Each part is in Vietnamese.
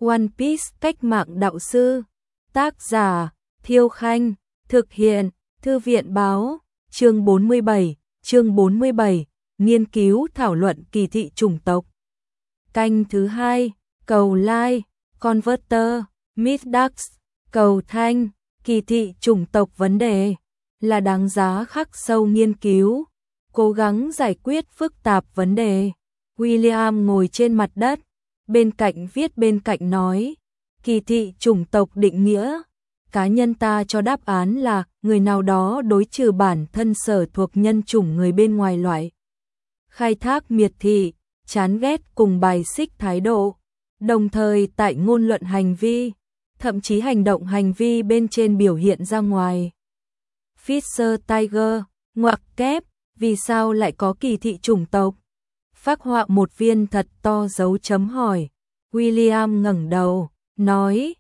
One Piece cách mạng đạo sư. Tác giả Thiêu Khanh. Thực hiện Thư viện Báo. Chương 47. Nghiên cứu thảo luận kỳ thị chủng tộc. Canh thứ 2. Cầu like, Converter, Mythdax, cầu thanh, kỳ thị chủng tộc vấn đề là đáng giá khắc sâu nghiên cứu, cố gắng giải quyết phức tạp vấn đề. William ngồi trên mặt đất, bên cạnh viết bên cạnh nói, kỳ thị chủng tộc định nghĩa. Cá nhân ta cho đáp án là người nào đó đối trừ bản thân sở thuộc nhân chủng người bên ngoài loại. Khai thác miệt thị, chán ghét cùng bài xích thái độ, đồng thời tại ngôn luận hành vi, thậm chí hành động hành vi bên trên biểu hiện ra ngoài. Fisher Tiger, ngoặc kép, vì sao lại có kỳ thị chủng tộc? Phác họa một viên thật to dấu chấm hỏi. William ngẩng đầu, nói,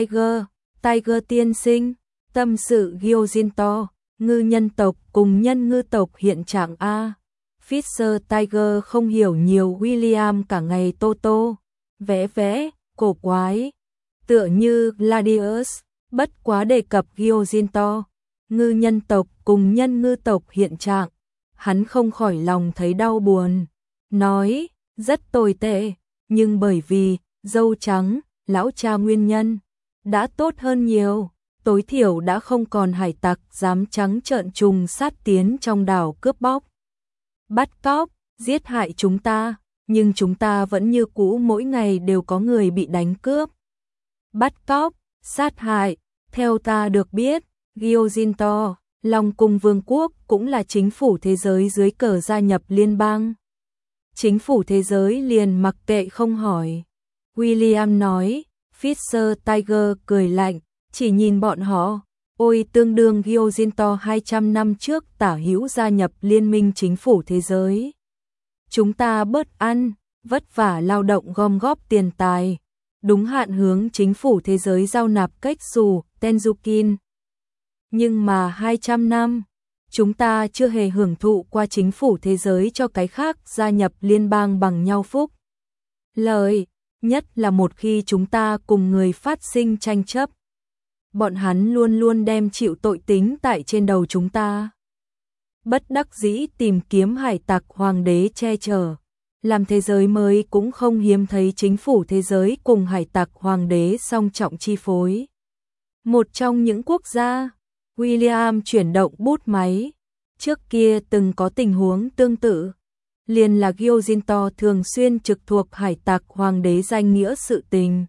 Tiger tiên sinh, tâm sự Gyojinto, ngư nhân tộc cùng nhân ngư tộc hiện trạng A. Fisher Tiger không hiểu nhiều. William cả ngày tô vẽ, cổ quái, tựa như Gladius, bất quá đề cập Gyojinto, ngư nhân tộc cùng nhân ngư tộc hiện trạng, hắn không khỏi lòng thấy đau buồn, nói, rất tồi tệ, nhưng bởi vì dâu trắng, lão cha nguyên nhân, đã tốt hơn nhiều, tối thiểu đã không còn hải tặc dám trắng trợn trùng sát tiến trong đảo cướp bóc, bắt cóc, giết hại chúng ta, nhưng chúng ta vẫn như cũ mỗi ngày đều có người bị đánh cướp, bắt cóc, sát hại. Theo ta được biết, Gyojinto, Long Cung Vương quốc cũng là chính phủ thế giới dưới cờ gia nhập liên bang. Chính phủ thế giới liền mặc kệ không hỏi. William nói, Fisher Tiger cười lạnh, chỉ nhìn bọn họ, ôi tương đương Gyojinto 200 năm trước tả hữu gia nhập liên minh chính phủ thế giới. Chúng ta bớt ăn, vất vả lao động gom góp tiền tài, đúng hạn hướng chính phủ thế giới giao nạp cách dù, Tenzukin. Nhưng mà 200 năm, chúng ta chưa hề hưởng thụ qua chính phủ thế giới cho cái khác gia nhập liên bang bằng nhau phúc lợi, nhất là một khi chúng ta cùng người phát sinh tranh chấp. Bọn hắn luôn luôn đem chịu tội tính tại trên đầu chúng ta. Bất đắc dĩ tìm kiếm hải tặc hoàng đế che chở, làm thế giới mới cũng không hiếm thấy chính phủ thế giới cùng hải tặc hoàng đế song trọng chi phối. Một trong những quốc gia, William chuyển động bút máy, trước kia từng có tình huống tương tự, liền là Gyojinto thường xuyên trực thuộc hải tặc hoàng đế danh nghĩa sự tình.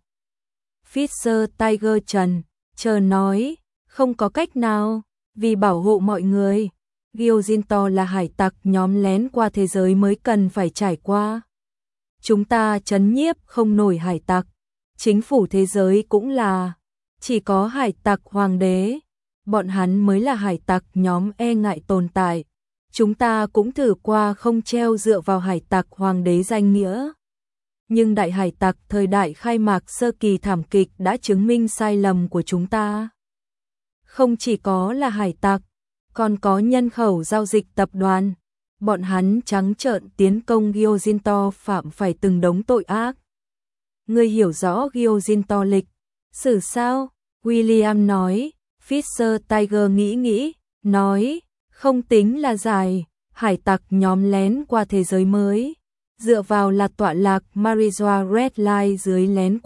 Fisher Tiger chờ nói, không có cách nào, vì bảo hộ mọi người, Gyojinto là hải tặc nhóm lén qua thế giới mới cần phải trải qua. Chúng ta trấn nhiếp không nổi hải tặc, chính phủ thế giới cũng là, chỉ có hải tặc hoàng đế, bọn hắn mới là hải tặc nhóm e ngại tồn tại. Chúng ta cũng thử qua không treo dựa vào hải tặc hoàng đế danh nghĩa. Nhưng đại hải tặc thời đại khai mạc sơ kỳ thảm kịch đã chứng minh sai lầm của chúng ta. Không chỉ có là hải tặc, còn có nhân khẩu giao dịch tập đoàn. Bọn hắn trắng trợn tiến công Gyojinto phạm phải từng đống tội ác. Ngươi hiểu rõ Gyojinto lịch sử sao? William nói. Fisher Tiger nghĩ, nói, không tính là dài, hải tặc nhóm lén qua thế giới mới, dựa vào là tọa lạc Marijoa Red Line dưới lén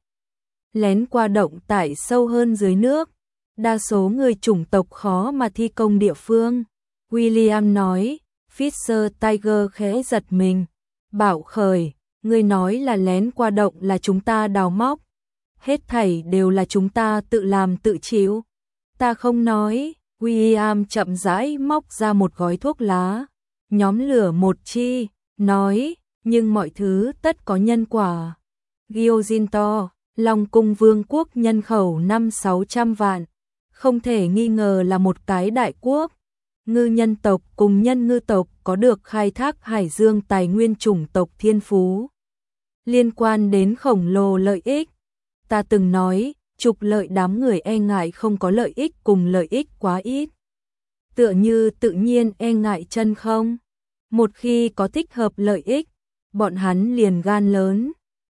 qua động tại sâu hơn dưới nước, đa số người chủng tộc khó mà thi công địa phương. William nói, Fisher Tiger khẽ giật mình, bảo khởi, người nói là lén qua động là chúng ta đào móc, hết thảy đều là chúng ta tự làm tự chịu. Ta không nói. William chậm rãi móc ra một gói thuốc lá, nhóm lửa một chi, nói, nhưng mọi thứ tất có nhân quả. Gyojinto, Long Cung Vương quốc nhân khẩu 500-600 vạn, không thể nghi ngờ là một cái đại quốc. Ngư nhân tộc cùng nhân ngư tộc có được khai thác hải dương tài nguyên chủng tộc thiên phú. Liên quan đến khổng lồ lợi ích, ta từng nói, trục lợi đám người e ngại không có lợi ích cùng lợi ích quá ít. Tựa như tự nhiên e ngại chân không. Một khi có thích hợp lợi ích, bọn hắn liền gan lớn.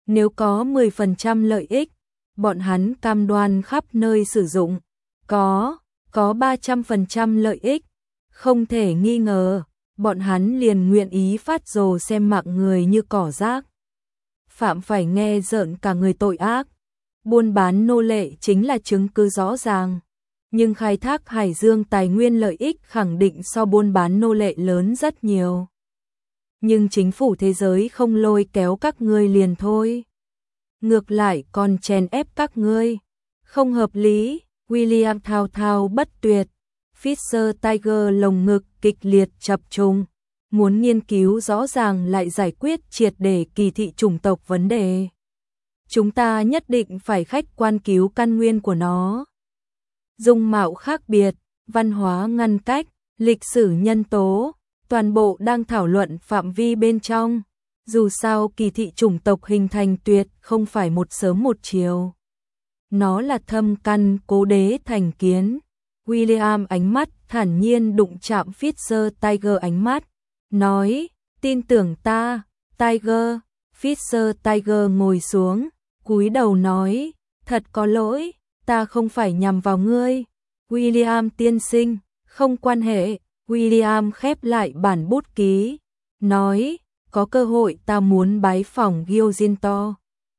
Nếu có 10% lợi ích, bọn hắn cam đoan khắp nơi sử dụng. Có 300% lợi ích, không thể nghi ngờ, bọn hắn liền nguyện ý phát rồ xem mạng người như cỏ rác. Phạm phải nghe rợn cả người tội ác. Buôn bán nô lệ chính là chứng cứ rõ ràng. Nhưng khai thác hải dương tài nguyên lợi ích khẳng định so buôn bán nô lệ lớn rất nhiều. Nhưng chính phủ thế giới không lôi kéo các ngươi liền thôi. Ngược lại còn chèn ép các ngươi. Không hợp lý, William thao thao bất tuyệt. Fisher Tiger lồng ngực kịch liệt chập trùng. Muốn nghiên cứu rõ ràng lại giải quyết triệt để kỳ thị chủng tộc vấn đề. Chúng ta nhất định phải khách quan cứu căn nguyên của nó. Dung mạo khác biệt, văn hóa ngăn cách, lịch sử nhân tố, toàn bộ đang thảo luận phạm vi bên trong. Dù sao kỳ thị chủng tộc hình thành tuyệt không phải một sớm một chiều. Nó là thâm căn cố đế thành kiến. William ánh mắt thản nhiên đụng chạm Fisher Tiger ánh mắt. Nói, tin tưởng ta, Tiger. Fisher Tiger ngồi xuống, cúi đầu nói, thật có lỗi, ta không phải nhằm vào ngươi. William tiên sinh, không quan hệ. William khép lại bản bút ký, nói, có cơ hội ta muốn bái phỏng Giozinto.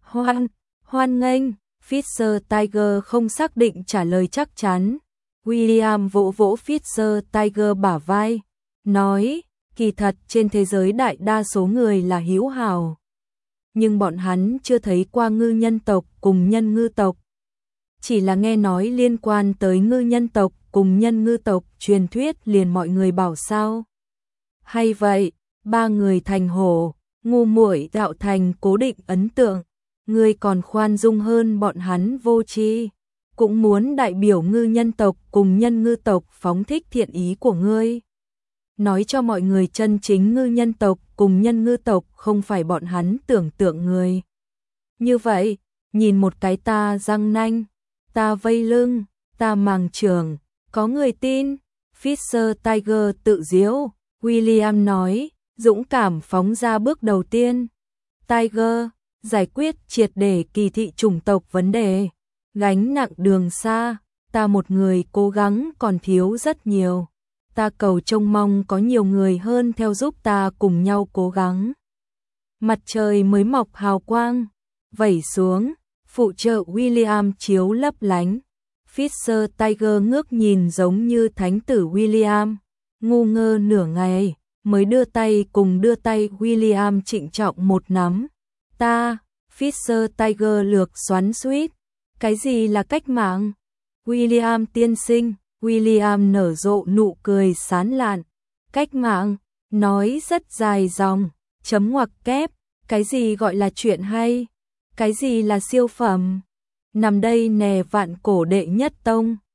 Hoan nghênh. Fisher Tiger không xác định trả lời chắc chắn. William vỗ vỗ Fisher Tiger bả vai, nói, kỳ thật trên thế giới đại đa số người là hữu hảo. Nhưng bọn hắn chưa thấy qua ngư nhân tộc cùng nhân ngư tộc. Chỉ là nghe nói liên quan tới ngư nhân tộc cùng nhân ngư tộc truyền thuyết liền mọi người bảo sao. Hay vậy, ba người thành hổ, ngu muội tạo thành cố định ấn tượng. Ngươi còn khoan dung hơn bọn hắn vô tri, cũng muốn đại biểu ngư nhân tộc cùng nhân ngư tộc phóng thích thiện ý của ngươi. Nói cho mọi người chân chính ngư nhân tộc cùng nhân ngư tộc không phải bọn hắn tưởng tượng người. Như vậy, nhìn một cái ta răng nanh, ta vây lưng, ta màng trường, có người tin. Fisher Tiger tự giễu, William nói, dũng cảm phóng ra bước đầu tiên. Tiger, giải quyết triệt để kỳ thị chủng tộc vấn đề. Gánh nặng đường xa, ta một người cố gắng còn thiếu rất nhiều. Ta cầu trông mong có nhiều người hơn theo giúp ta cùng nhau cố gắng. Mặt trời mới mọc hào quang, vẩy xuống, phụ trợ William chiếu lấp lánh. Fisher Tiger ngước nhìn giống như thánh tử William, ngu ngơ nửa ngày, mới đưa tay William trịnh trọng một nắm. Ta, Fisher Tiger lược xoắn xuýt, cái gì là cách mạng? William tiên sinh, William nở rộ nụ cười sán lạn. Cách mạng, nói rất dài dòng, chấm ngoặc kép, cái gì gọi là chuyện hay? Cái gì là siêu phẩm? Nằm đây nè vạn cổ đệ nhất tông.